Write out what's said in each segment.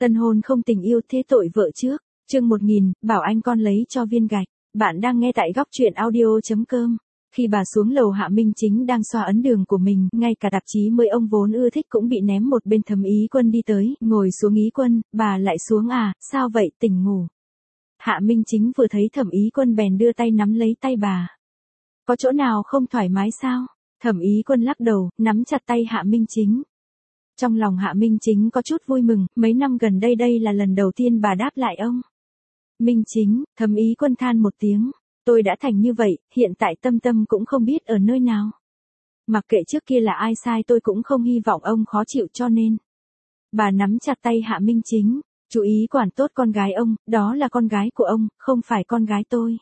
Tân hôn không tình yêu thế tội vợ trước. Chương 1000, bảo anh con lấy cho viên gạch. Bạn đang nghe tại góc truyện audio.com. Khi bà xuống lầu, Hạ Minh Chính đang xoa ấn đường của mình, ngay cả tạp chí mới ông vốn ưa thích cũng bị ném một bên. Thẩm Ý Quân đi tới, ngồi xuống. Ý Quân, bà lại xuống à, sao vậy, tỉnh ngủ? Hạ Minh Chính vừa thấy Thẩm Ý Quân bèn đưa tay nắm lấy tay bà. Có chỗ nào không thoải mái sao? Thẩm Ý Quân lắc đầu, nắm chặt tay Hạ Minh Chính. Trong lòng Hạ Minh Chính có chút vui mừng, mấy năm gần đây đây là lần đầu tiên bà đáp lại ông. Minh Chính, Thẩm Ý Quân than một tiếng. Tôi đã thành như vậy, hiện tại Tâm Tâm cũng không biết ở nơi nào. Mặc kệ trước kia là ai sai, tôi cũng không hy vọng ông khó chịu, cho nên. Bà nắm chặt tay Hạ Minh Chính, chú ý quản tốt con gái ông, đó là con gái của ông, không phải con gái tôi.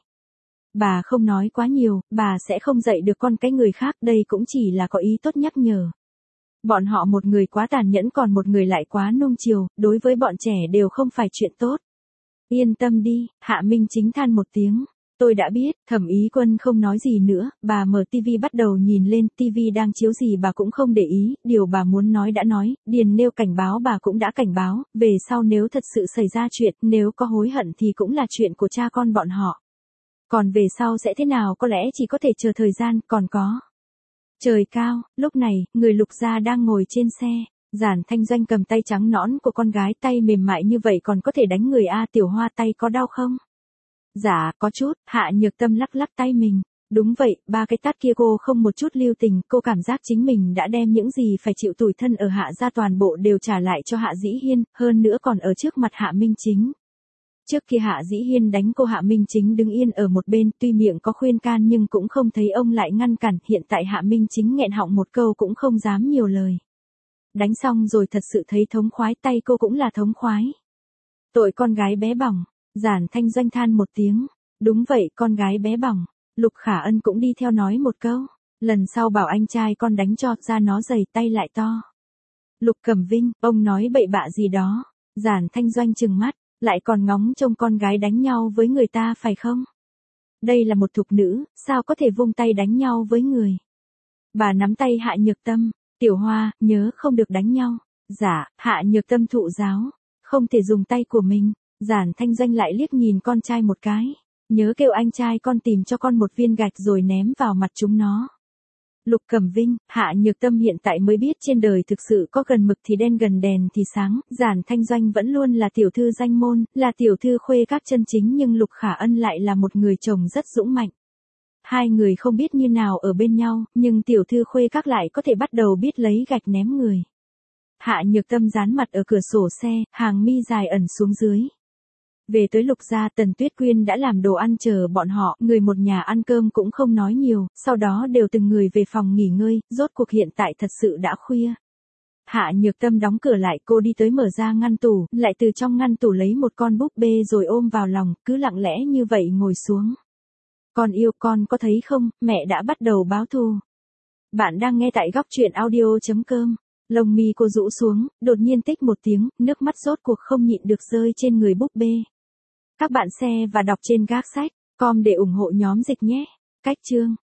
Bà không nói quá nhiều, bà sẽ không dạy được con cái người khác, đây cũng chỉ là có ý tốt nhắc nhở. Bọn họ một người quá tàn nhẫn, còn một người lại quá nuông chiều, đối với bọn trẻ đều không phải chuyện tốt. Yên tâm đi, Hạ Minh Chính than một tiếng. Tôi đã biết. Thẩm Ý Quân không nói gì nữa, bà mở tivi bắt đầu nhìn lên, tivi đang chiếu gì bà cũng không để ý, điều bà muốn nói đã nói, điền nêu cảnh báo bà cũng đã cảnh báo, về sau nếu thật sự xảy ra chuyện, nếu có hối hận thì cũng là chuyện của cha con bọn họ. Còn về sau sẽ thế nào có lẽ chỉ có thể chờ thời gian. Còn có. Trời cao, lúc này, người Lục gia đang ngồi trên xe. Giản Thanh Doanh cầm tay trắng nõn của con gái, tay mềm mại như vậy còn có thể đánh người a. Tiểu Hoa, tay có đau không? Dạ, có chút. Hạ Nhược Tâm lắc lắc tay mình. Đúng vậy, ba cái tát kia cô không một chút lưu tình, cô cảm giác chính mình đã đem những gì phải chịu tủi thân ở Hạ gia toàn bộ đều trả lại cho Hạ Dĩ Hiên, hơn nữa còn ở trước mặt Hạ Minh Chính. Trước kia Hạ Dĩ Hiên đánh cô, Hạ Minh Chính đứng yên ở một bên, tuy miệng có khuyên can nhưng cũng không thấy ông lại ngăn cản, hiện tại Hạ Minh Chính nghẹn họng một câu cũng không dám nhiều lời. Đánh xong rồi thật sự thấy thống khoái, tay cô cũng là thống khoái. Tội con gái bé bỏng. Giản Thanh Doanh than một tiếng. Đúng vậy, con gái bé bỏng. Lục Khả Ân cũng đi theo nói một câu. Lần sau bảo anh trai con đánh cho ra nó dày, tay lại to. Lục Cẩm Vinh, ông nói bậy bạ gì đó. Giản Thanh Doanh trừng mắt, lại còn ngóng trông con gái đánh nhau với người ta phải không? Đây là một thục nữ, sao có thể vung tay đánh nhau với người? Bà nắm tay Hạ Nhược Tâm. Tiểu Hoa, nhớ không được đánh nhau. Dạ, Hạ Nhược Tâm thụ giáo. Không thể dùng tay của mình. Giản Thanh Doanh lại liếc nhìn con trai một cái. Nhớ kêu anh trai con tìm cho con một viên gạch rồi ném vào mặt chúng nó. Lục Cẩm Vinh, Hạ Nhược Tâm hiện tại mới biết trên đời thực sự có gần mực thì đen, gần đèn thì sáng. Giản Thanh Doanh vẫn luôn là tiểu thư danh môn, là tiểu thư khuê các chân chính, nhưng Lục Khả Ân lại là một người chồng rất dũng mạnh. Hai người không biết như nào ở bên nhau, nhưng tiểu thư khuê các lại có thể bắt đầu biết lấy gạch ném người. Hạ Nhược Tâm dán mặt ở cửa sổ xe, hàng mi dài ẩn xuống dưới. Về tới Lục gia, Tần Tuyết Quyên đã làm đồ ăn chờ bọn họ, người một nhà ăn cơm cũng không nói nhiều, sau đó đều từng người về phòng nghỉ ngơi, rốt cuộc hiện tại thật sự đã khuya. Hạ Nhược Tâm đóng cửa lại, cô đi tới mở ra ngăn tủ, lại từ trong ngăn tủ lấy một con búp bê rồi ôm vào lòng, cứ lặng lẽ như vậy ngồi xuống. Con yêu, con có thấy không, mẹ đã bắt đầu báo thù. Bạn đang nghe tại góc truyện audio.com. Lông mi cô rũ xuống, đột nhiên tích một tiếng, nước mắt rốt cuộc không nhịn được rơi trên người búp bê. Các bạn share và đọc trên gác sách com để ủng hộ nhóm dịch nhé. Cách chương